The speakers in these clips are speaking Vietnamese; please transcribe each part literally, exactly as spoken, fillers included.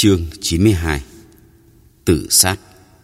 Chương chín mươi hai. Tự sát.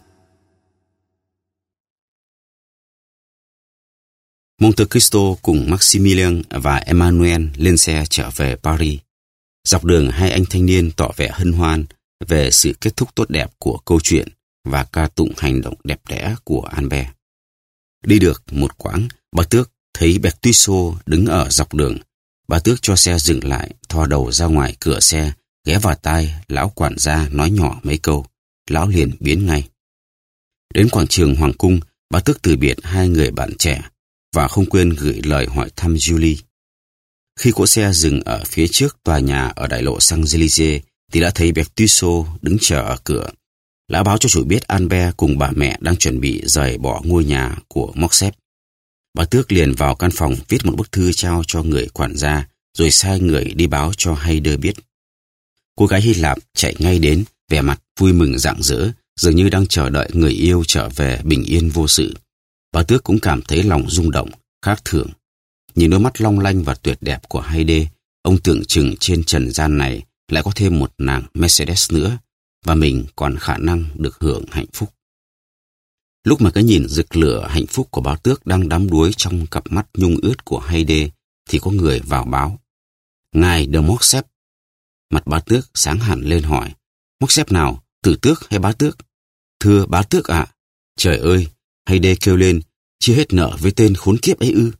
Monte Cristo cùng Maximilian và Emmanuel lên xe trở về Paris. Dọc đường hai anh thanh niên tỏ vẻ hân hoan về sự kết thúc tốt đẹp của câu chuyện và ca tụng hành động đẹp đẽ của Albert. Đi được một quãng, bà Tước thấy Bertuccio đứng ở dọc đường. Bà Tước cho xe dừng lại, thò đầu ra ngoài cửa xe, ghé vào tai lão quản gia nói nhỏ mấy câu. Lão liền biến ngay. Đến quảng trường Hoàng cung, bà Tước từ biệt hai người bạn trẻ và không quên gửi lời hỏi thăm Julie. Khi cỗ xe dừng ở phía trước tòa nhà ở đại lộ Champs-Élysées thì đã thấy Bertuccio đứng chờ ở cửa. Lão báo cho chủ biết Albert cùng bà mẹ đang chuẩn bị rời bỏ ngôi nhà của Morcerf. Bà Tước liền vào căn phòng viết một bức thư trao cho người quản gia, rồi sai người đi báo cho Haydée biết. Cô gái Hy Lạp chạy ngay đến, vẻ mặt vui mừng rạng rỡ, dường như đang chờ đợi người yêu trở về bình yên vô sự. Bà Tước cũng cảm thấy lòng rung động, khác thường. Nhìn đôi mắt long lanh và tuyệt đẹp của Haydée, ông tưởng chừng trên trần gian này lại có thêm một nàng Mercedes nữa, và mình còn khả năng được hưởng hạnh phúc. Lúc mà cái nhìn rực lửa hạnh phúc của bà Tước đang đắm đuối trong cặp mắt nhung ướt của Haydée, thì có người vào báo. Ngài de Morcerf. Mặt bá Tước sáng hẳn lên hỏi. Morcerf nào, Tử Tước hay bá Tước? Thưa bá Tước ạ. À? Trời ơi, Haydée kêu lên, chưa hết nợ với tên khốn kiếp ấy ư?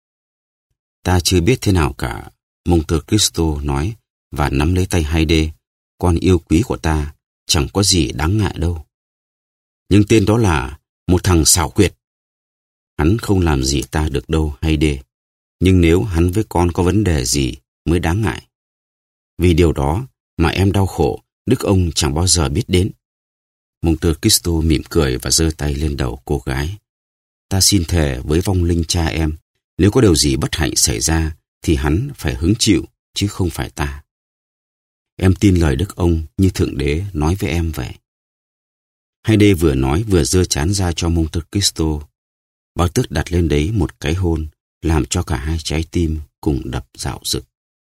Ta chưa biết thế nào cả, Monte Cristo nói và nắm lấy tay Haydée. Con yêu quý của ta, chẳng có gì đáng ngại đâu. Nhưng tên đó là một thằng xảo quyệt. Hắn không làm gì ta được đâu, Haydée. Nhưng nếu hắn với con có vấn đề gì mới đáng ngại. Vì điều đó mà em đau khổ, đức ông chẳng bao giờ biết đến. Monte Cristo mỉm cười và giơ tay lên đầu cô gái. Ta xin thề với vong linh cha em, nếu có điều gì bất hạnh xảy ra thì hắn phải hứng chịu chứ không phải ta. Em tin lời đức ông như Thượng Đế nói với em vậy. Haydée vừa nói vừa giơ trán ra cho Monte Cristo. Bà Tước đặt lên đấy một cái hôn, làm cho cả hai trái tim cùng đập rạo rực.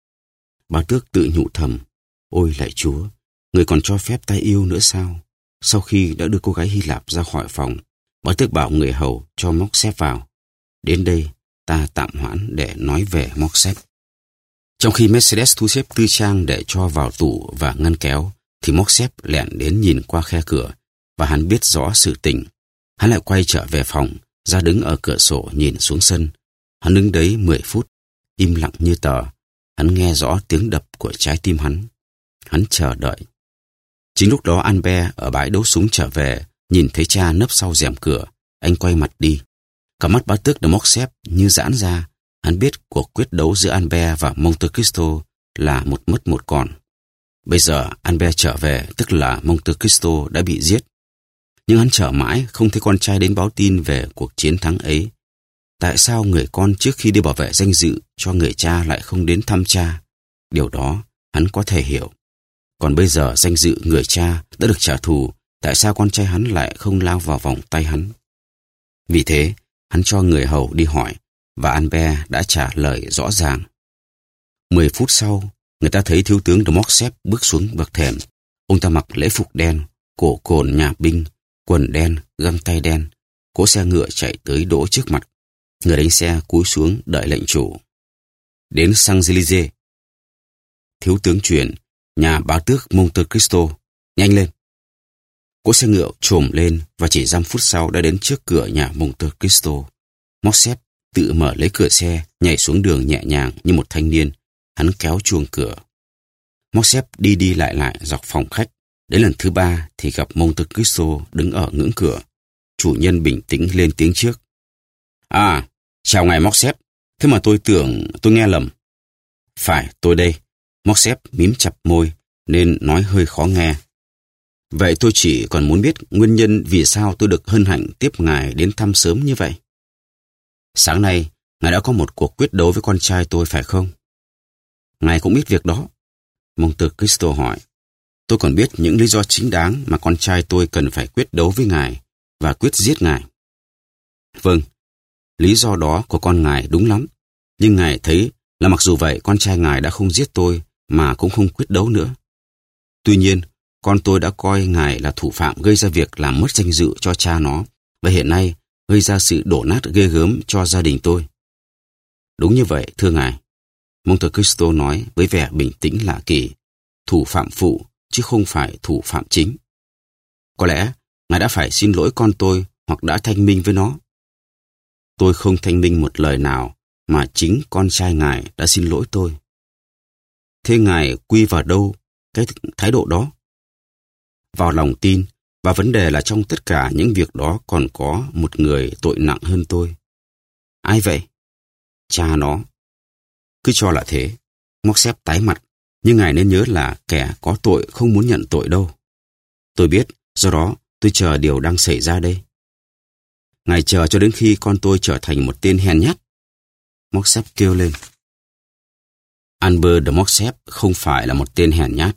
Bà Tước tự nhủ thầm, ôi lạy Chúa, người còn cho phép ta yêu nữa sao? Sau khi đã đưa cô gái Hy Lạp ra khỏi phòng, bà Tước bảo người hầu cho Morcerf vào. Đến đây, ta tạm hoãn để nói về Morcerf. Trong khi Mercedes thu xếp tư trang để cho vào tủ và ngăn kéo, thì Morcerf lẻn đến nhìn qua khe cửa, và hắn biết rõ sự tình. Hắn lại quay trở về phòng, ra đứng ở cửa sổ nhìn xuống sân. Hắn đứng đấy mười phút, im lặng như tờ. Hắn nghe rõ tiếng đập của trái tim hắn. Hắn chờ đợi. Chính lúc đó Albert ở bãi đấu súng trở về, nhìn thấy cha nấp sau rèm cửa. Anh quay mặt đi. Cả mắt bá tước de Morcerf như giãn ra. Hắn biết cuộc quyết đấu giữa Albert và Monte Cristo là một mất một còn. Bây giờ Albert trở về, tức là Monte Cristo đã bị giết. Nhưng hắn chờ mãi không thấy con trai đến báo tin về cuộc chiến thắng ấy. Tại sao người con trước khi đi bảo vệ danh dự cho người cha lại không đến thăm cha? Điều đó hắn có thể hiểu. Còn bây giờ danh dự người cha đã được trả thù, tại sao con trai hắn lại không lao vào vòng tay hắn? Vì thế, hắn cho người hầu đi hỏi, và Albert đã trả lời rõ ràng. Mười phút sau, người ta thấy thiếu tướng de Morcerf bước xuống bậc thềm. Ông ta mặc lễ phục đen, cổ cồn nhà binh, quần đen, găng tay đen. Cỗ xe ngựa chạy tới đỗ trước mặt. Người đánh xe cúi xuống đợi lệnh chủ. Đến Champs-Élysées. Thiếu tướng truyền, nhà bá tước Monte Cristo, nhanh lên. Cỗ xe ngựa trồm lên và chỉ dăm phút sau đã đến trước cửa nhà Monte Cristo. Morcerf tự mở lấy cửa xe, nhảy xuống đường nhẹ nhàng như một thanh niên. Hắn kéo chuông cửa. Morcerf đi đi lại lại dọc phòng khách. Đến lần thứ ba thì gặp Monte Cristo đứng ở ngưỡng cửa. Chủ nhân bình tĩnh lên tiếng trước. À, chào ngài Morcerf. Thế mà tôi tưởng tôi nghe lầm. Phải, tôi đây. Morcerf mím chặt môi nên nói hơi khó nghe. Vậy tôi chỉ còn muốn biết nguyên nhân vì sao tôi được hân hạnh tiếp ngài đến thăm sớm như vậy. Sáng nay, ngài đã có một cuộc quyết đấu với con trai tôi phải không? Ngài cũng biết việc đó. Monte Cristo hỏi. Tôi còn biết những lý do chính đáng mà con trai tôi cần phải quyết đấu với ngài và quyết giết ngài. Vâng, lý do đó của con ngài đúng lắm. Nhưng ngài thấy là mặc dù vậy con trai ngài đã không giết tôi mà cũng không quyết đấu nữa. Tuy nhiên, con tôi đã coi ngài là thủ phạm gây ra việc làm mất danh dự cho cha nó, và hiện nay gây ra sự đổ nát ghê gớm cho gia đình tôi. Đúng như vậy, thưa ngài, Monte Cristo nói với vẻ bình tĩnh lạ kỳ, thủ phạm phụ chứ không phải thủ phạm chính. Có lẽ ngài đã phải xin lỗi con tôi hoặc đã thanh minh với nó. Tôi không thanh minh một lời nào, mà chính con trai ngài đã xin lỗi tôi. Thế ngài quy vào đâu cái thái độ đó? Vào lòng tin, và vấn đề là trong tất cả những việc đó còn có một người tội nặng hơn tôi. Ai vậy? Cha nó. Cứ cho là thế. Morcerf tái mặt, nhưng ngài nên nhớ là kẻ có tội không muốn nhận tội đâu. Tôi biết, do đó tôi chờ điều đang xảy ra đây. Ngài chờ cho đến khi con tôi trở thành một tên hèn nhát. Morcerf kêu lên. Albert de Morcerf không phải là một tên hèn nhát.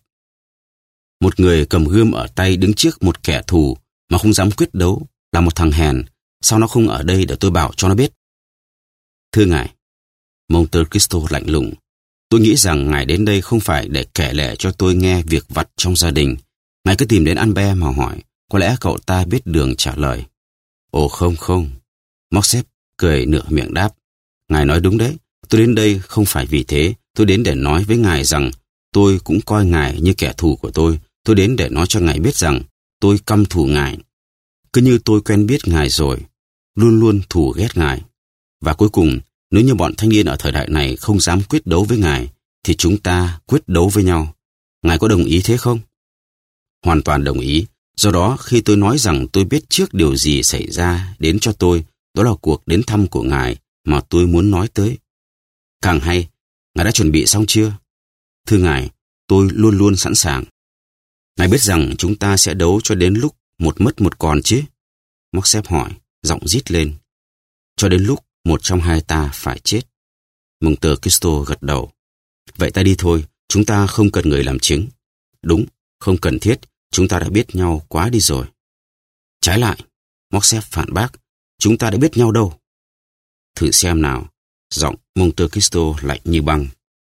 Một người cầm gươm ở tay đứng trước một kẻ thù mà không dám quyết đấu là một thằng hèn. Sao nó không ở đây để tôi bảo cho nó biết? Thưa ngài, Monte Cristo lạnh lùng, tôi nghĩ rằng ngài đến đây không phải để kể lể cho tôi nghe việc vặt trong gia đình. Ngài cứ tìm đến Albert mà hỏi, có lẽ cậu ta biết đường trả lời. Ồ không không, Morcerf cười nửa miệng đáp. Ngài nói đúng đấy, tôi đến đây không phải vì thế. Tôi đến để nói với ngài rằng tôi cũng coi ngài như kẻ thù của tôi. Tôi đến để nói cho ngài biết rằng tôi căm thù ngài. Cứ như tôi quen biết ngài rồi, luôn luôn thù ghét ngài. Và cuối cùng, nếu như bọn thanh niên ở thời đại này không dám quyết đấu với ngài, thì chúng ta quyết đấu với nhau. Ngài có đồng ý thế không? Hoàn toàn đồng ý. Do đó, khi tôi nói rằng tôi biết trước điều gì xảy ra đến cho tôi, đó là cuộc đến thăm của ngài mà tôi muốn nói tới. Càng hay, ngài đã chuẩn bị xong chưa? Thưa ngài, tôi luôn luôn sẵn sàng. Ngài biết rằng chúng ta sẽ đấu cho đến lúc một mất một còn chứ? Morcerf hỏi, giọng rít lên. Cho đến lúc một trong hai ta phải chết. Monte Cristo gật đầu. Vậy ta đi thôi, chúng ta không cần người làm chứng. Đúng, không cần thiết, chúng ta đã biết nhau quá đi rồi. Trái lại, Morcerf phản bác, chúng ta đã biết nhau đâu. Thử xem nào, giọng Monte Cristo lạnh như băng.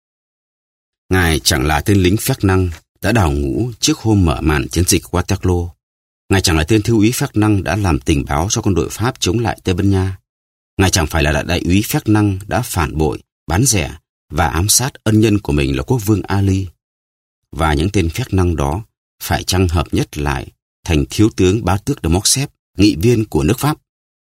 Ngài chẳng là tên lính phép năng đã đào ngũ trước hôm mở màn chiến dịch Waterloo. Ngài chẳng là tên thiếu úy phép năng đã làm tình báo cho quân đội Pháp chống lại Tây Ban Nha. Ngài chẳng phải là đại úy phép năng đã phản bội, bán rẻ và ám sát ân nhân của mình là quốc vương Ali. Và những tên phép năng đó phải chăng hợp nhất lại thành thiếu tướng bá tước de Morcerf, nghị viên của nước Pháp.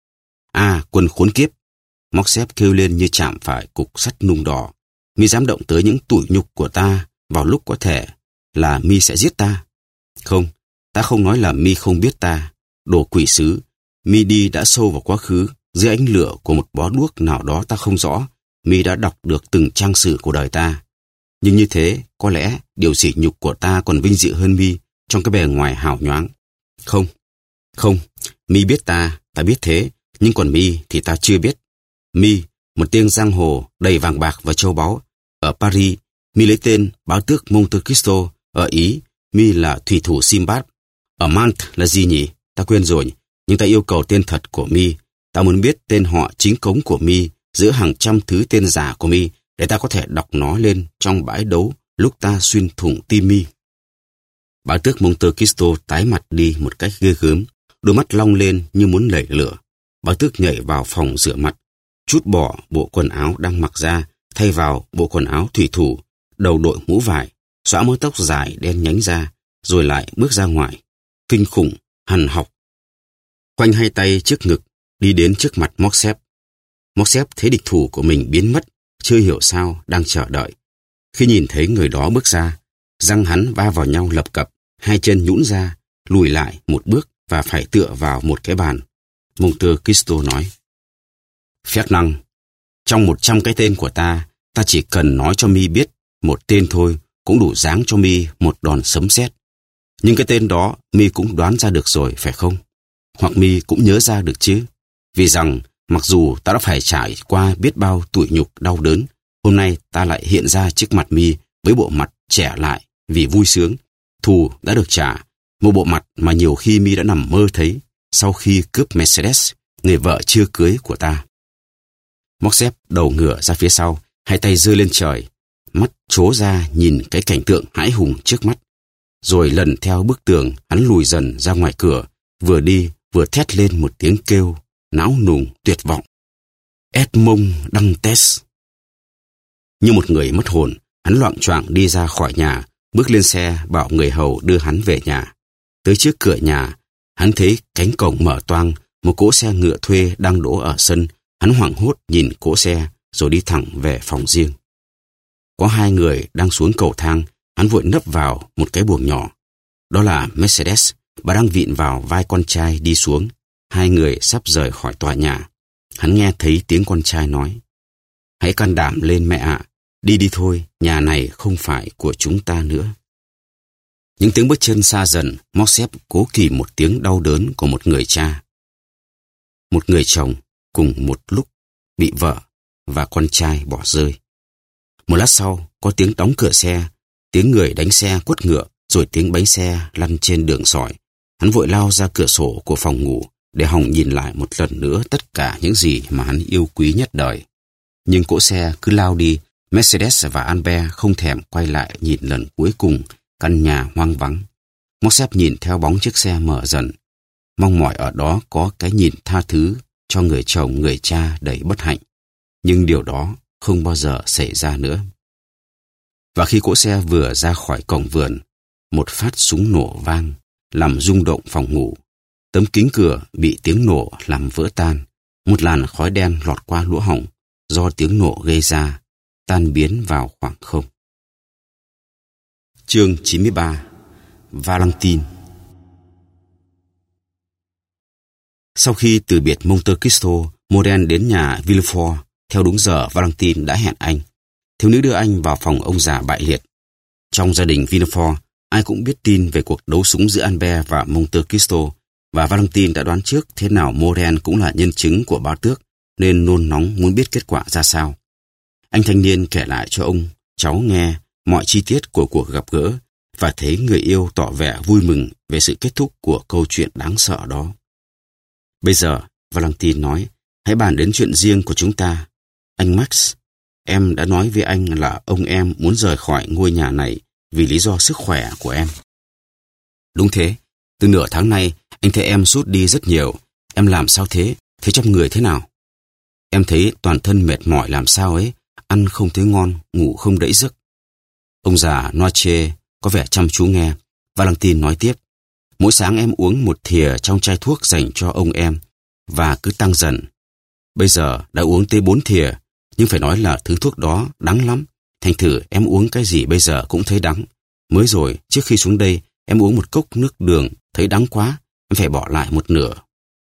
À, quân khốn kiếp! Morcerf kêu lên như chạm phải cục sắt nung đỏ. Mi dám động tới những tủi nhục của ta vào lúc có thể là mi sẽ giết ta. Không, ta không nói là mi không biết ta. Đồ quỷ sứ, mi đi đã sâu vào quá khứ, dưới ánh lửa của một bó đuốc nào đó ta không rõ. Mi đã đọc được từng trang sử của đời ta. Nhưng như thế, có lẽ điều sỉ nhục của ta còn vinh dự hơn mi trong cái bề ngoài hào nhoáng. Không, không, mi biết ta, ta biết thế, nhưng còn mi thì ta chưa biết. Mi, một tiếng giang hồ đầy vàng bạc và châu báu. Ở Paris, mi lấy tên bá tước Monte Cristo. Ở Ý, mi là thủy thủ Simbad. Ở Mantes là gì nhỉ? Ta quên rồi, nhưng ta yêu cầu tên thật của mi. Ta muốn biết tên họ chính cống của mi giữa hàng trăm thứ tên giả của mi để ta có thể đọc nó lên trong bãi đấu lúc ta xuyên thủng tim mi. Bá tước Monte Cristo tái mặt đi một cách ghê gớm, đôi mắt long lên như muốn nảy lửa. Bá tước nhảy vào phòng rửa mặt, trút bỏ bộ quần áo đang mặc ra, thay vào bộ quần áo thủy thủ, đầu đội mũ vải, xõa mớ tóc dài đen nhánh ra, rồi lại bước ra ngoài, kinh khủng, hằn học. Khoanh hai tay trước ngực, đi đến trước mặt Morcerf. Morcerf thấy địch thủ của mình biến mất, chưa hiểu sao đang chờ đợi. Khi nhìn thấy người đó bước ra, răng hắn va vào nhau lập cập, hai chân nhũn ra, lùi lại một bước và phải tựa vào một cái bàn. Monte Cristo nói: Phép năng, trong một trăm cái tên của ta, ta chỉ cần nói cho mi biết một tên thôi cũng đủ giáng cho mi một đòn sấm sét. Nhưng cái tên đó mi cũng đoán ra được rồi, phải không? Hoặc mi cũng nhớ ra được chứ? Vì rằng mặc dù ta đã phải trải qua biết bao tủi nhục đau đớn, hôm nay ta lại hiện ra trước mặt mi với bộ mặt trẻ lại vì vui sướng. Thù đã được trả, một bộ mặt mà nhiều khi mi đã nằm mơ thấy sau khi cướp Mercedes, người vợ chưa cưới của ta. Morcerf đầu ngửa ra phía sau, hai tay giơ lên trời, mắt trố ra nhìn cái cảnh tượng hãi hùng trước mắt. Rồi lần theo bức tường, hắn lùi dần ra ngoài cửa, vừa đi vừa thét lên một tiếng kêu, não nùng, tuyệt vọng. Edmond Dantes. Như một người mất hồn, hắn loạng choạng đi ra khỏi nhà, bước lên xe bảo người hầu đưa hắn về nhà. Tới trước cửa nhà, hắn thấy cánh cổng mở toang, một cỗ xe ngựa thuê đang đỗ ở sân. Hắn hoảng hốt nhìn cỗ xe rồi đi thẳng về phòng riêng. Có hai người đang xuống cầu thang, hắn vội nấp vào một cái buồng nhỏ. Đó là Mercedes, bà đang vịn vào vai con trai đi xuống. Hai người sắp rời khỏi tòa nhà. Hắn nghe thấy tiếng con trai nói: "Hãy can đảm lên mẹ ạ, đi đi thôi, nhà này không phải của chúng ta nữa." Những tiếng bước chân xa dần, Morcerf cố kìm một tiếng đau đớn của một người cha. Một người chồng cùng một lúc bị vợ và con trai bỏ rơi. Một lát sau, có tiếng đóng cửa xe, tiếng người đánh xe quất ngựa, rồi tiếng bánh xe lăn trên đường sỏi. Hắn vội lao ra cửa sổ của phòng ngủ để hòng nhìn lại một lần nữa tất cả những gì mà hắn yêu quý nhất đời. Nhưng cỗ xe cứ lao đi, Mercedes và Albert không thèm quay lại nhìn lần cuối cùng căn nhà hoang vắng. Morcerf nhìn theo bóng chiếc xe mở dần, mong mỏi ở đó có cái nhìn tha thứ cho người chồng người cha đầy bất hạnh. Nhưng điều đó không bao giờ xảy ra nữa. Và khi cỗ xe vừa ra khỏi cổng vườn, một phát súng nổ vang, làm rung động phòng ngủ. Tấm kính cửa bị tiếng nổ làm vỡ tan. Một làn khói đen lọt qua lỗ hổng do tiếng nổ gây ra, tan biến vào khoảng không. Chương chín mươi ba. Valentine. Sau khi từ biệt Monte Cristo, Morel đến nhà Villefort theo đúng giờ Valentine đã hẹn anh. Thiếu nữ đưa anh vào phòng ông già bại liệt. Trong gia đình Villefort, ai cũng biết tin về cuộc đấu súng giữa Albert và Monte Cristo, và Valentine đã đoán trước thế nào Morel cũng là nhân chứng của bá tước, nên nôn nóng muốn biết kết quả ra sao. Anh thanh niên kể lại cho ông cháu nghe mọi chi tiết của cuộc gặp gỡ và thấy người yêu tỏ vẻ vui mừng về sự kết thúc của câu chuyện đáng sợ đó. Bây giờ, Valentine nói, hãy bàn đến chuyện riêng của chúng ta. Anh Max, em đã nói với anh là ông em muốn rời khỏi ngôi nhà này vì lý do sức khỏe của em. Đúng thế, từ nửa tháng nay anh thấy em sút đi rất nhiều. Em làm sao thế? Thế trong người thế nào? Em thấy toàn thân mệt mỏi làm sao ấy, ăn không thấy ngon, ngủ không đẫy giấc. Ông già Noche có vẻ chăm chú nghe. Valentine nói tiếp, mỗi sáng em uống một thìa trong chai thuốc dành cho ông em và cứ tăng dần. Bây giờ đã uống tới bốn thìa, nhưng phải nói là thứ thuốc đó đắng lắm. Thành thử em uống cái gì bây giờ cũng thấy đắng. Mới rồi, trước khi xuống đây, em uống một cốc nước đường, thấy đắng quá, em phải bỏ lại một nửa.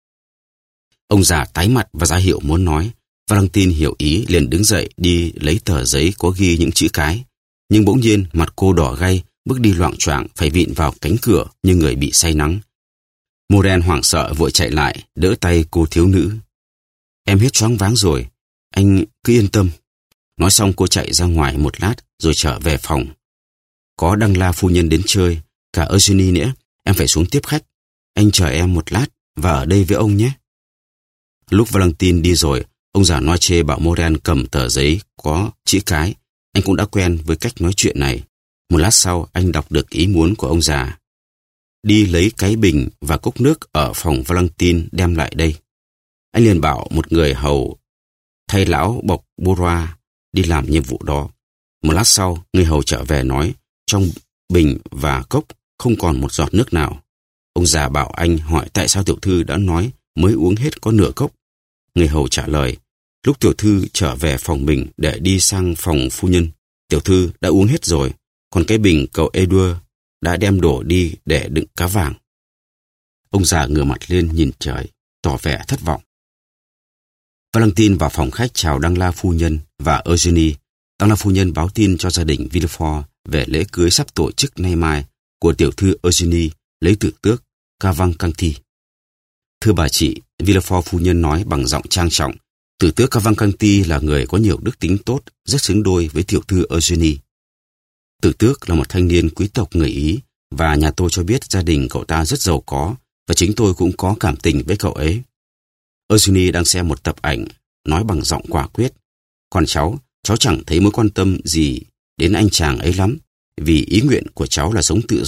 Ông già tái mặt và ra hiệu muốn nói. Valentine hiểu ý liền đứng dậy đi lấy tờ giấy có ghi những chữ cái. Nhưng bỗng nhiên mặt cô đỏ gay, bước đi loạng choạng phải vịn vào cánh cửa như người bị say nắng. Morel hoảng sợ vội chạy lại, đỡ tay cô thiếu nữ. Em hết choáng váng rồi, anh cứ yên tâm. Nói xong cô chạy ra ngoài một lát rồi trở về phòng. Có Đăng La phu nhân đến chơi, cả Eugenie nữa, em phải xuống tiếp khách. Anh chờ em một lát và ở đây với ông nhé. Lúc Valentine đi rồi, ông già Noche bảo Morel cầm tờ giấy có chữ cái. Anh cũng đã quen với cách nói chuyện này. Một lát sau, anh đọc được ý muốn của ông già. Đi lấy cái bình và cốc nước ở phòng Valentine đem lại đây. Anh liền bảo một người hầu thay lão bọc bourgeois đi làm nhiệm vụ đó. Một lát sau, người hầu trở về nói trong bình và cốc không còn một giọt nước nào. Ông già bảo anh hỏi tại sao tiểu thư đã nói mới uống hết có nửa cốc. Người hầu trả lời, lúc tiểu thư trở về phòng mình để đi sang phòng phu nhân, tiểu thư đã uống hết rồi, còn cái bình cậu Edouard đã đem đổ đi để đựng cá vàng. Ông già ngửa mặt lên nhìn trời, tỏ vẻ thất vọng. Valentine vào phòng khách chào Đăng La phu nhân và Eugenie. Đăng La phu nhân báo tin cho gia đình Villefort về lễ cưới sắp tổ chức nay mai của tiểu thư Eugenie lấy tử tước Cavalcanti. Thưa bà chị, Villefort phu nhân nói bằng giọng trang trọng, tử tước Cavalcanti là người có nhiều đức tính tốt, rất xứng đôi với tiểu thư Eugenie. Tử tước là một thanh niên quý tộc người Ý và nhà tôi cho biết gia đình cậu ta rất giàu có và chính tôi cũng có cảm tình với cậu ấy. Eugenie đang xem một tập ảnh, nói bằng giọng quả quyết. Còn cháu, cháu chẳng thấy mối quan tâm gì đến anh chàng ấy lắm, vì ý nguyện của cháu là sống tự do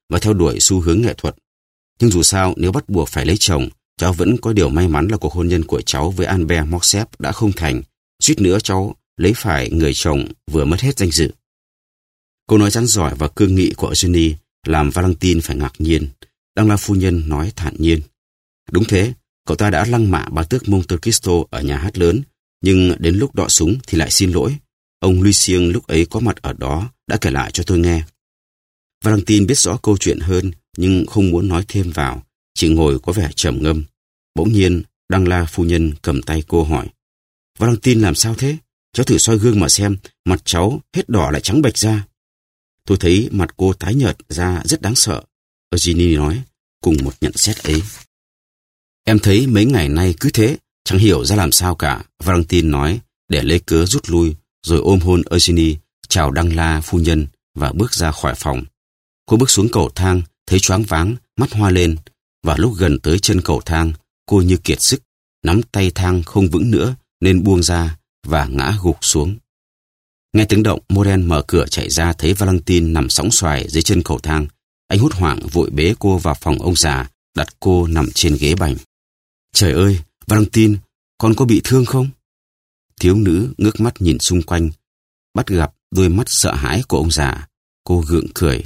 và theo đuổi xu hướng nghệ thuật. Nhưng dù sao, nếu bắt buộc phải lấy chồng, cháu vẫn có điều may mắn là cuộc hôn nhân của cháu với Albert Morcerf đã không thành. Suýt nữa cháu lấy phải người chồng vừa mất hết danh dự. Câu nói rắn giỏi và cương nghị của Eugenie làm Valentine phải ngạc nhiên. Danglars phu nhân nói thản nhiên. Đúng thế, cậu ta đã lăng mạ bà tước Monte Cristo ở nhà hát lớn, nhưng đến lúc đọ súng thì lại xin lỗi. Ông Lucien lúc ấy có mặt ở đó đã kể lại cho tôi nghe. Valentine biết rõ câu chuyện hơn nhưng không muốn nói thêm vào, chỉ ngồi có vẻ trầm ngâm. Bỗng nhiên, Danglars phu nhân cầm tay cô hỏi. Valentine làm sao thế? Cháu thử soi gương mà xem, mặt cháu hết đỏ lại trắng bệch ra. Tôi thấy mặt cô tái nhợt ra rất đáng sợ, Eugenie nói, cùng một nhận xét ấy. Em thấy mấy ngày nay cứ thế, chẳng hiểu ra làm sao cả, Valentine nói, để lấy cớ rút lui, rồi ôm hôn Eugenie, chào Danglars phu nhân và bước ra khỏi phòng. Cô bước xuống cầu thang, thấy choáng váng, mắt hoa lên, và lúc gần tới chân cầu thang, cô như kiệt sức, nắm tay thang không vững nữa nên buông ra và ngã gục xuống. Nghe tiếng động, Morel mở cửa chạy ra thấy Valentine nằm sóng xoài dưới chân cầu thang. Anh hốt hoảng vội bế cô vào phòng ông già, đặt cô nằm trên ghế bành. Trời ơi, Valentine, con có bị thương không? Thiếu nữ ngước mắt nhìn xung quanh, bắt gặp đôi mắt sợ hãi của ông già. Cô gượng cười.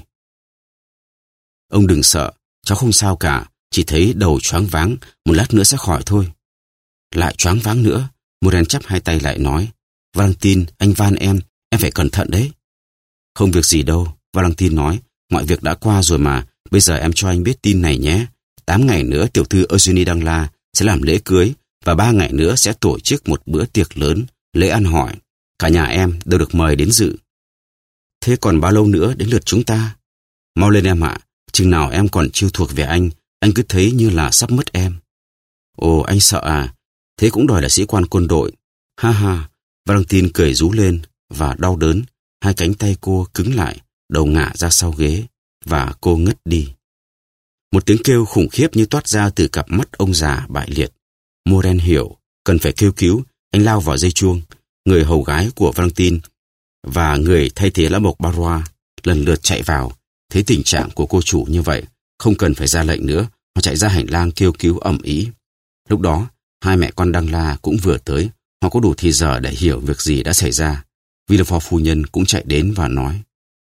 Ông đừng sợ, cháu không sao cả, chỉ thấy đầu choáng váng, một lát nữa sẽ khỏi thôi. Lại choáng váng nữa, Morel chắp hai tay lại nói. Valentine, anh van em, em phải cẩn thận đấy. Không việc gì đâu, Valentine nói, mọi việc đã qua rồi mà, bây giờ em cho anh biết tin này nhé. Tám ngày nữa tiểu thư Eugenie Danglars sẽ làm lễ cưới và ba ngày nữa sẽ tổ chức một bữa tiệc lớn, lễ ăn hỏi. Cả nhà em đều được mời đến dự. Thế còn bao lâu nữa đến lượt chúng ta? Mau lên em ạ, chừng nào em còn chưa thuộc về anh, anh cứ thấy như là sắp mất em. Ồ, anh sợ à? Thế cũng đòi là sĩ quan quân đội. Ha ha, Valentine cười rú lên và đau đớn, hai cánh tay cô cứng lại, đầu ngả ra sau ghế và cô ngất đi. Một tiếng kêu khủng khiếp như toát ra từ cặp mắt ông già bại liệt. Morel hiểu, cần phải kêu cứu, anh lao vào dây chuông. Người hầu gái của Valentine và người thay thế lá mộc Barrois lần lượt chạy vào. Thấy tình trạng của cô chủ như vậy, không cần phải ra lệnh nữa, họ chạy ra hành lang kêu cứu ầm ĩ. Lúc đó, hai mẹ con Danglars cũng vừa tới, họ có đủ thì giờ để hiểu việc gì đã xảy ra. Villefort phu nhân cũng chạy đến và nói.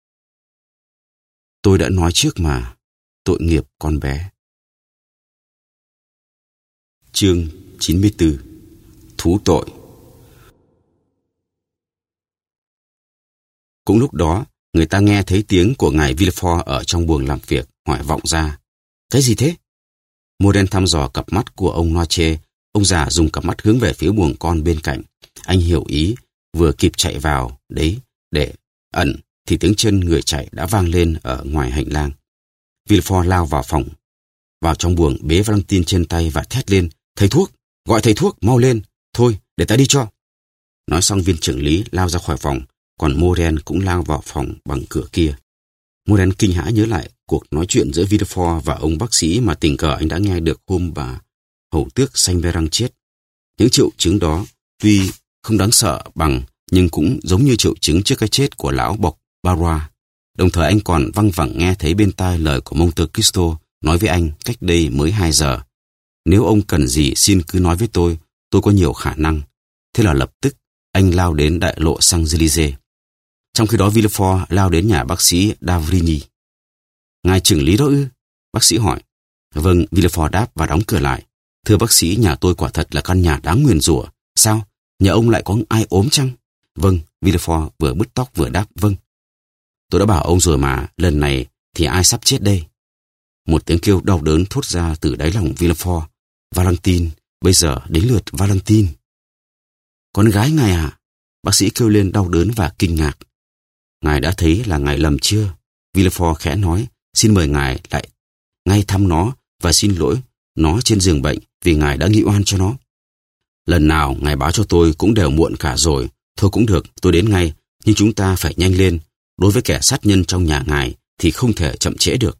Tôi đã nói trước mà, tội nghiệp con bé. Chương chín mươi tư. Thú tội. Cũng lúc đó, người ta nghe thấy tiếng của ngài Villefort ở trong buồng làm việc, hỏi vọng ra. Cái gì thế? Morel thăm dò cặp mắt của ông Noche. Ông già dùng cặp mắt hướng về phía buồng con bên cạnh. Anh hiểu ý, vừa kịp chạy vào, đấy, để ẩn, thì tiếng chân người chạy đã vang lên ở ngoài hành lang. Villefort lao vào phòng, vào trong buồng bế Valentine trên tay và thét lên. Thầy thuốc, gọi thầy thuốc, mau lên. Thôi, để ta đi cho. Nói xong viên trưởng lý lao ra khỏi phòng, còn Morel cũng lao vào phòng bằng cửa kia. Morel kinh hãi nhớ lại cuộc nói chuyện giữa Villefort và ông bác sĩ mà tình cờ anh đã nghe được hôm bà hầu tước Saint-Véran chết. Những triệu chứng đó tuy không đáng sợ bằng nhưng cũng giống như triệu chứng trước cái chết của lão bộc Barrois. Đồng thời anh còn văng vẳng nghe thấy bên tai lời của Monte Cristo nói với anh cách đây mới hai giờ. Nếu ông cần gì xin cứ nói với tôi, tôi có nhiều khả năng. Thế là lập tức anh lao đến đại lộ Champs-Élysées. Trong khi đó Villefort lao đến nhà bác sĩ D'avrigny. Ngài trưởng lý đó ư? Bác sĩ hỏi. Vâng, Villefort đáp và đóng cửa lại. Thưa bác sĩ, nhà tôi quả thật là căn nhà đáng nguyền rủa. Sao? Nhà ông lại có ai ốm chăng? Vâng, Villefort vừa bứt tóc vừa đáp vâng. Tôi đã bảo ông rồi mà, lần này thì ai sắp chết đây? Một tiếng kêu đau đớn thốt ra từ đáy lòng Villefort. Valentine, bây giờ đến lượt Valentine. Con gái ngài à? Bác sĩ kêu lên đau đớn và kinh ngạc. Ngài đã thấy là ngài lầm chưa? Villefort khẽ nói, xin mời ngài lại ngay thăm nó và xin lỗi nó trên giường bệnh vì ngài đã nghị oan cho nó. Lần nào ngài báo cho tôi cũng đều muộn cả rồi. Thôi cũng được, tôi đến ngay, nhưng chúng ta phải nhanh lên. Đối với kẻ sát nhân trong nhà ngài thì không thể chậm trễ được.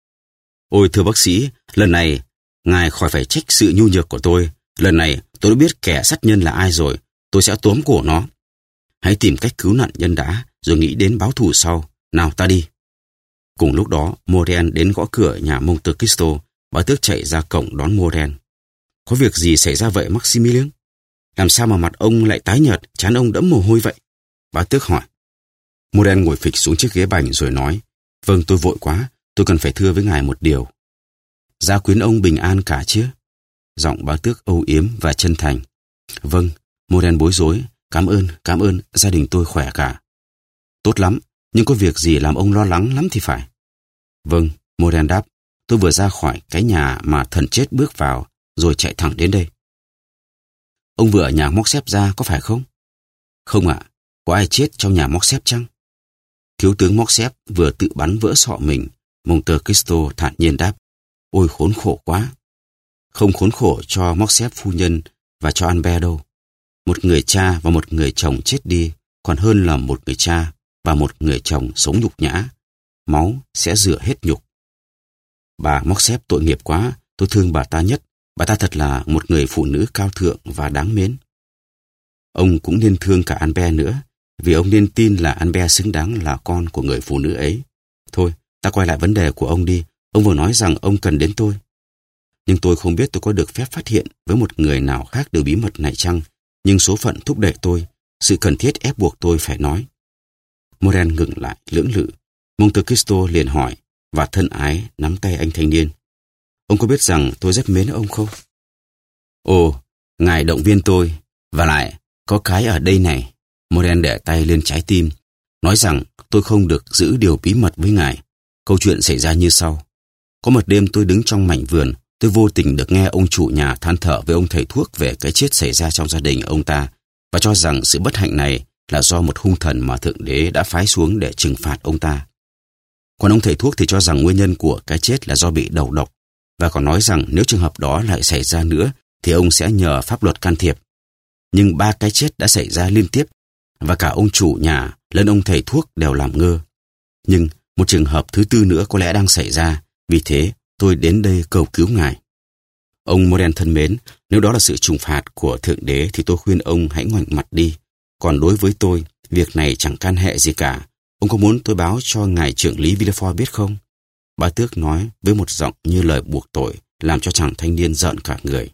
Ôi thưa bác sĩ, lần này ngài khỏi phải trách sự nhu nhược của tôi. Lần này tôi đã biết kẻ sát nhân là ai rồi, tôi sẽ tóm cổ nó. Hãy tìm cách cứu nạn nhân đã, rồi nghĩ đến báo thù sau. Nào ta đi. Cùng lúc đó, Moren đến gõ cửa nhà Monte Cristo. Bá tước chạy ra cổng đón Moren. Có việc gì xảy ra vậy Maximilian? Làm sao mà mặt ông lại tái nhợt, trán ông đẫm mồ hôi vậy? Bá tước hỏi. Moren ngồi phịch xuống chiếc ghế bành rồi nói, vâng, tôi vội quá, tôi cần phải thưa với ngài một điều. Gia quyến ông bình an cả chứ? Giọng bá tước âu yếm và chân thành. Vâng, Moren bối rối, cảm ơn, cảm ơn, gia đình tôi khỏe cả. Tốt lắm, nhưng có việc gì làm ông lo lắng lắm thì phải. Vâng, Moren đáp, tôi vừa ra khỏi cái nhà mà thần chết bước vào, rồi chạy thẳng đến đây. Ông vừa ở nhà móc xếp ra, có phải không? Không ạ, có ai chết trong nhà móc xếp chăng? Thiếu tướng móc xếp vừa tự bắn vỡ sọ mình. Monte Cristo thản nhiên đáp, ôi khốn khổ quá. Không khốn khổ cho móc xếp phu nhân và cho Albert đâu. Một người cha và một người chồng chết đi còn hơn là một người cha và một người chồng sống nhục nhã. Máu sẽ rửa hết nhục. Bà móc xếp tội nghiệp quá, tôi thương bà ta nhất. Bà ta thật là một người phụ nữ cao thượng và đáng mến. Ông cũng nên thương cả Albert nữa, vì ông nên tin là Albert xứng đáng là con của người phụ nữ ấy. Thôi, ta quay lại vấn đề của ông đi. Ông vừa nói rằng ông cần đến tôi. Nhưng tôi không biết tôi có được phép phát hiện với một người nào khác điều bí mật này chăng, nhưng số phận thúc đẩy tôi, sự cần thiết ép buộc tôi phải nói. Moren ngừng lại, lưỡng lự. Monte Cristo liền hỏi và thân ái nắm tay anh thanh niên. Ông có biết rằng tôi rất mến ông không? Ồ, ngài động viên tôi. Và lại, có cái ở đây này. Moren để tay lên trái tim, nói rằng tôi không được giữ điều bí mật với ngài. Câu chuyện xảy ra như sau. Có một đêm tôi đứng trong mảnh vườn, tôi vô tình được nghe ông chủ nhà than thở với ông thầy thuốc về cái chết xảy ra trong gia đình ông ta và cho rằng sự bất hạnh này là do một hung thần mà Thượng Đế đã phái xuống để trừng phạt ông ta. Còn ông thầy thuốc thì cho rằng nguyên nhân của cái chết là do bị đầu độc và còn nói rằng nếu trường hợp đó lại xảy ra nữa thì ông sẽ nhờ pháp luật can thiệp. Nhưng ba cái chết đã xảy ra liên tiếp và cả ông chủ nhà lẫn ông thầy thuốc đều làm ngơ. Nhưng một trường hợp thứ tư nữa có lẽ đang xảy ra, vì thế tôi đến đây cầu cứu ngài. Ông Moren thân mến, nếu đó là sự trừng phạt của Thượng Đế thì tôi khuyên ông hãy ngoảnh mặt đi. Còn đối với tôi, việc này chẳng can hệ gì cả. Ông có muốn tôi báo cho ngài trưởng lý Villefort biết không? Bá tước nói với một giọng như lời buộc tội, làm cho chàng thanh niên rợn cả người.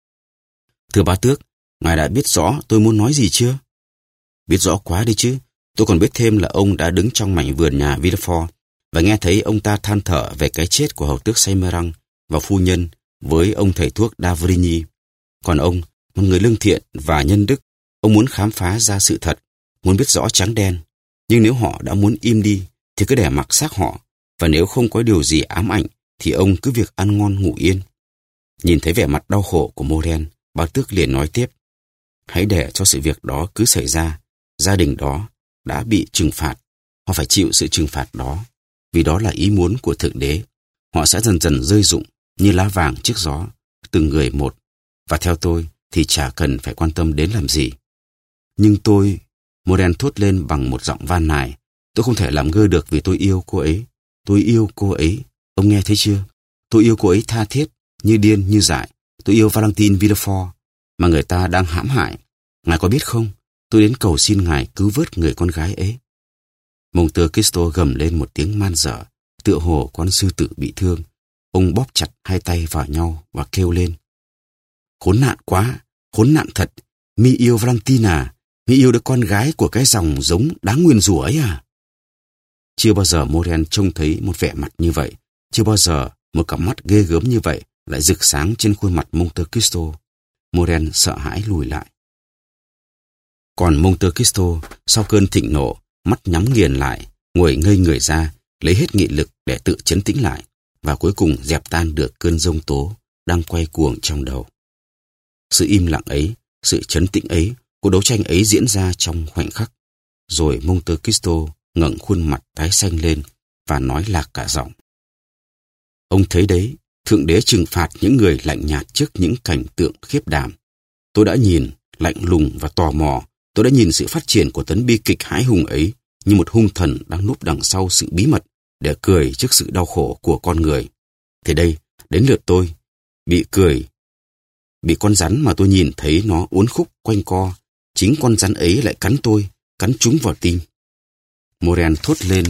Thưa bá tước, ngài đã biết rõ tôi muốn nói gì chưa? Biết rõ quá đi chứ. Tôi còn biết thêm là ông đã đứng trong mảnh vườn nhà Villefort và nghe thấy ông ta than thở về cái chết của hầu tước Saymerang và phu nhân với ông thầy thuốc Davrigny. Còn ông, một người lương thiện và nhân đức, ông muốn khám phá ra sự thật, muốn biết rõ trắng đen. Nhưng nếu họ đã muốn im đi thì cứ để mặc xác họ, và nếu không có điều gì ám ảnh thì ông cứ việc ăn ngon ngủ yên. Nhìn thấy vẻ mặt đau khổ của Moren, bá tước liền nói tiếp. Hãy để cho sự việc đó cứ xảy ra. Gia đình đó đã bị trừng phạt. Họ phải chịu sự trừng phạt đó. Vì đó là ý muốn của Thượng Đế. Họ sẽ dần dần rơi rụng như lá vàng trước gió, từng người một. Và theo tôi thì chả cần phải quan tâm đến làm gì. Nhưng tôi... Moren thốt lên bằng một giọng van nài. Tôi không thể làm ngơ được vì tôi yêu cô ấy. Tôi yêu cô ấy. Ông nghe thấy chưa? Tôi yêu cô ấy tha thiết, như điên, như dại. Tôi yêu Valentine Villefort, mà người ta đang hãm hại. Ngài có biết không? Tôi đến cầu xin ngài cứu vớt người con gái ấy. Monte Cristo gầm lên một tiếng man dở, tựa hồ con sư tử bị thương. Ông bóp chặt hai tay vào nhau và kêu lên. Khốn nạn quá, khốn nạn thật. Mi yêu Valentine à? Mi yêu đứa con gái của cái dòng giống đáng nguyền rủa ấy à? Chưa bao giờ Moren trông thấy một vẻ mặt như vậy. Chưa bao giờ một cặp mắt ghê gớm như vậy lại rực sáng trên khuôn mặt Monte Cristo. Moren sợ hãi lùi lại. Còn Monte Cristo, sau cơn thịnh nộ, mắt nhắm nghiền lại, ngồi ngây người ra, lấy hết nghị lực để tự trấn tĩnh lại, và cuối cùng dẹp tan được cơn giông tố đang quay cuồng trong đầu. Sự im lặng ấy, sự trấn tĩnh ấy, cuộc đấu tranh ấy diễn ra trong khoảnh khắc. Rồi Monte Cristo ngẩng khuôn mặt tái xanh lên và nói lạc cả giọng. Ông thấy đấy, Thượng Đế trừng phạt những người lạnh nhạt trước những cảnh tượng khiếp đảm. Tôi đã nhìn, lạnh lùng và tò mò, tôi đã nhìn sự phát triển của tấn bi kịch hãi hùng ấy như một hung thần đang núp đằng sau sự bí mật để cười trước sự đau khổ của con người. Thế đây, đến lượt tôi, bị cười, bị con rắn mà tôi nhìn thấy nó uốn khúc quanh co, chính con rắn ấy lại cắn tôi, cắn trúng vào tim. Moren thốt lên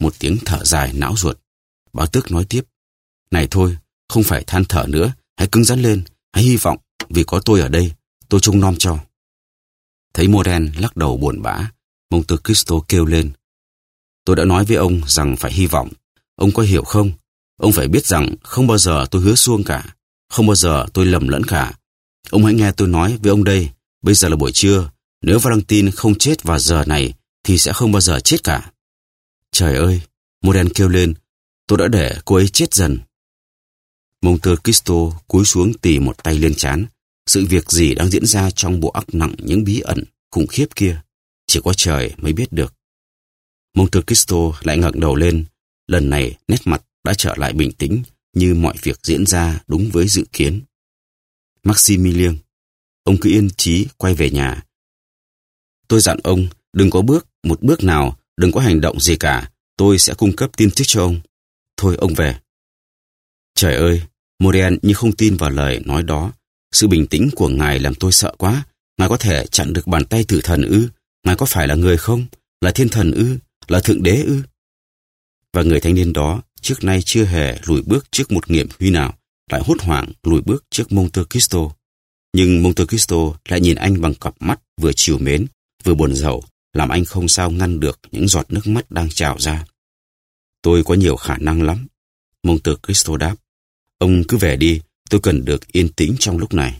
một tiếng thở dài não ruột. Bá tước nói tiếp, này thôi, không phải than thở nữa, hãy cứng rắn lên, hãy hy vọng, vì có tôi ở đây, tôi trông nom cho. Thấy Morel lắc đầu buồn bã, Monte Cristo kêu lên, tôi đã nói với ông rằng phải hy vọng, ông có hiểu không? Ông phải biết rằng không bao giờ tôi hứa suông cả, không bao giờ tôi lầm lẫn cả. Ông hãy nghe tôi nói với ông đây, bây giờ là buổi trưa, nếu Valentine không chết vào giờ này thì sẽ không bao giờ chết cả. Trời ơi, Morel kêu lên, tôi đã để cô ấy chết dần. Monte Cristo cúi xuống tì một tay lên trán. Sự việc gì đang diễn ra trong bộ óc nặng những bí ẩn khủng khiếp kia, chỉ có trời mới biết được. Monte Cristo lại ngẩng đầu lên, lần này nét mặt đã trở lại bình tĩnh như mọi việc diễn ra đúng với dự kiến. Maximilien, ông cứ yên chí quay về nhà. Tôi dặn ông đừng có bước một bước nào, đừng có hành động gì cả, tôi sẽ cung cấp tin tức cho ông. Thôi ông về. Trời ơi, Morel như không tin vào lời nói đó. Sự bình tĩnh của ngài làm tôi sợ quá. Ngài có thể chặn được bàn tay tử thần ư? Ngài có phải là người không? Là thiên thần ư? Là thượng đế ư? Và người thanh niên đó trước nay chưa hề lùi bước trước một nghiệm huy nào, lại hốt hoảng lùi bước trước Monte Cristo. Nhưng Monte Cristo lại nhìn anh bằng cặp mắt vừa trìu mến, vừa buồn rầu, làm anh không sao ngăn được những giọt nước mắt đang trào ra. Tôi có nhiều khả năng lắm, Monte Cristo đáp. Ông cứ về đi, tôi cần được yên tĩnh trong lúc này.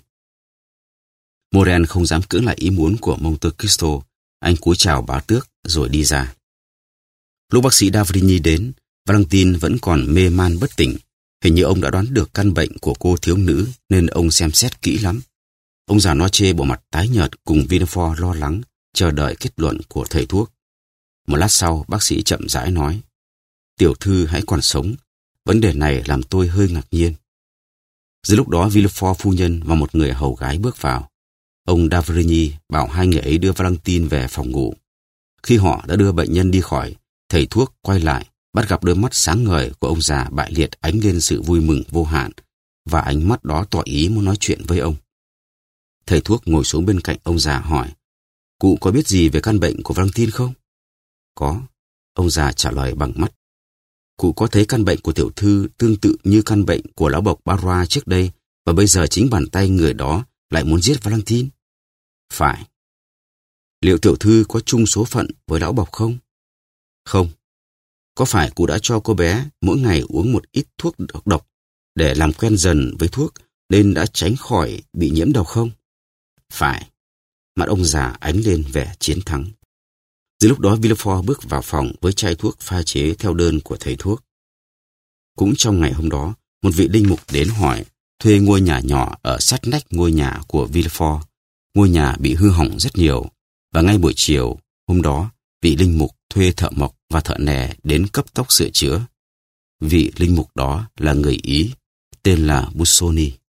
Morel không dám cưỡng lại ý muốn của Monte Cristo. Anh cúi chào bá tước rồi đi ra. Lúc bác sĩ Davrini đến, Valentine vẫn còn mê man bất tỉnh. Hình như ông đã đoán được căn bệnh của cô thiếu nữ nên ông xem xét kỹ lắm. Ông già Noche bộ mặt tái nhợt cùng Villefort lo lắng, chờ đợi kết luận của thầy thuốc. Một lát sau, bác sĩ chậm rãi nói, tiểu thư hãy còn sống. Vấn đề này làm tôi hơi ngạc nhiên. Giữa lúc đó, Villefort phu nhân và một người hầu gái bước vào. Ông Davrini bảo hai người ấy đưa Valentine về phòng ngủ. Khi họ đã đưa bệnh nhân đi khỏi, thầy thuốc quay lại, bắt gặp đôi mắt sáng ngời của ông già bại liệt ánh lên sự vui mừng vô hạn, và ánh mắt đó tỏ ý muốn nói chuyện với ông. Thầy thuốc ngồi xuống bên cạnh ông già hỏi, cụ có biết gì về căn bệnh của Valentine không? Có, ông già trả lời bằng mắt. Cụ có thấy căn bệnh của tiểu thư tương tự như căn bệnh của lão bộc Barrois trước đây, và bây giờ chính bàn tay người đó lại muốn giết Valentine? Phải. Liệu tiểu thư có chung số phận với lão bộc không? Không. Có phải cụ đã cho cô bé mỗi ngày uống một ít thuốc độc, độc để làm quen dần với thuốc nên đã tránh khỏi bị nhiễm độc không? Phải. Mặt ông già ánh lên vẻ chiến thắng. Dưới lúc đó Villefort bước vào phòng với chai thuốc pha chế theo đơn của thầy thuốc. Cũng trong ngày hôm đó, một vị linh mục đến hỏi thuê ngôi nhà nhỏ ở sát nách ngôi nhà của Villefort. Ngôi nhà bị hư hỏng rất nhiều, và ngay buổi chiều hôm đó, vị linh mục thuê thợ mộc và thợ nẻ đến cấp tốc sửa chữa. Vị linh mục đó là người Ý, tên là Busoni.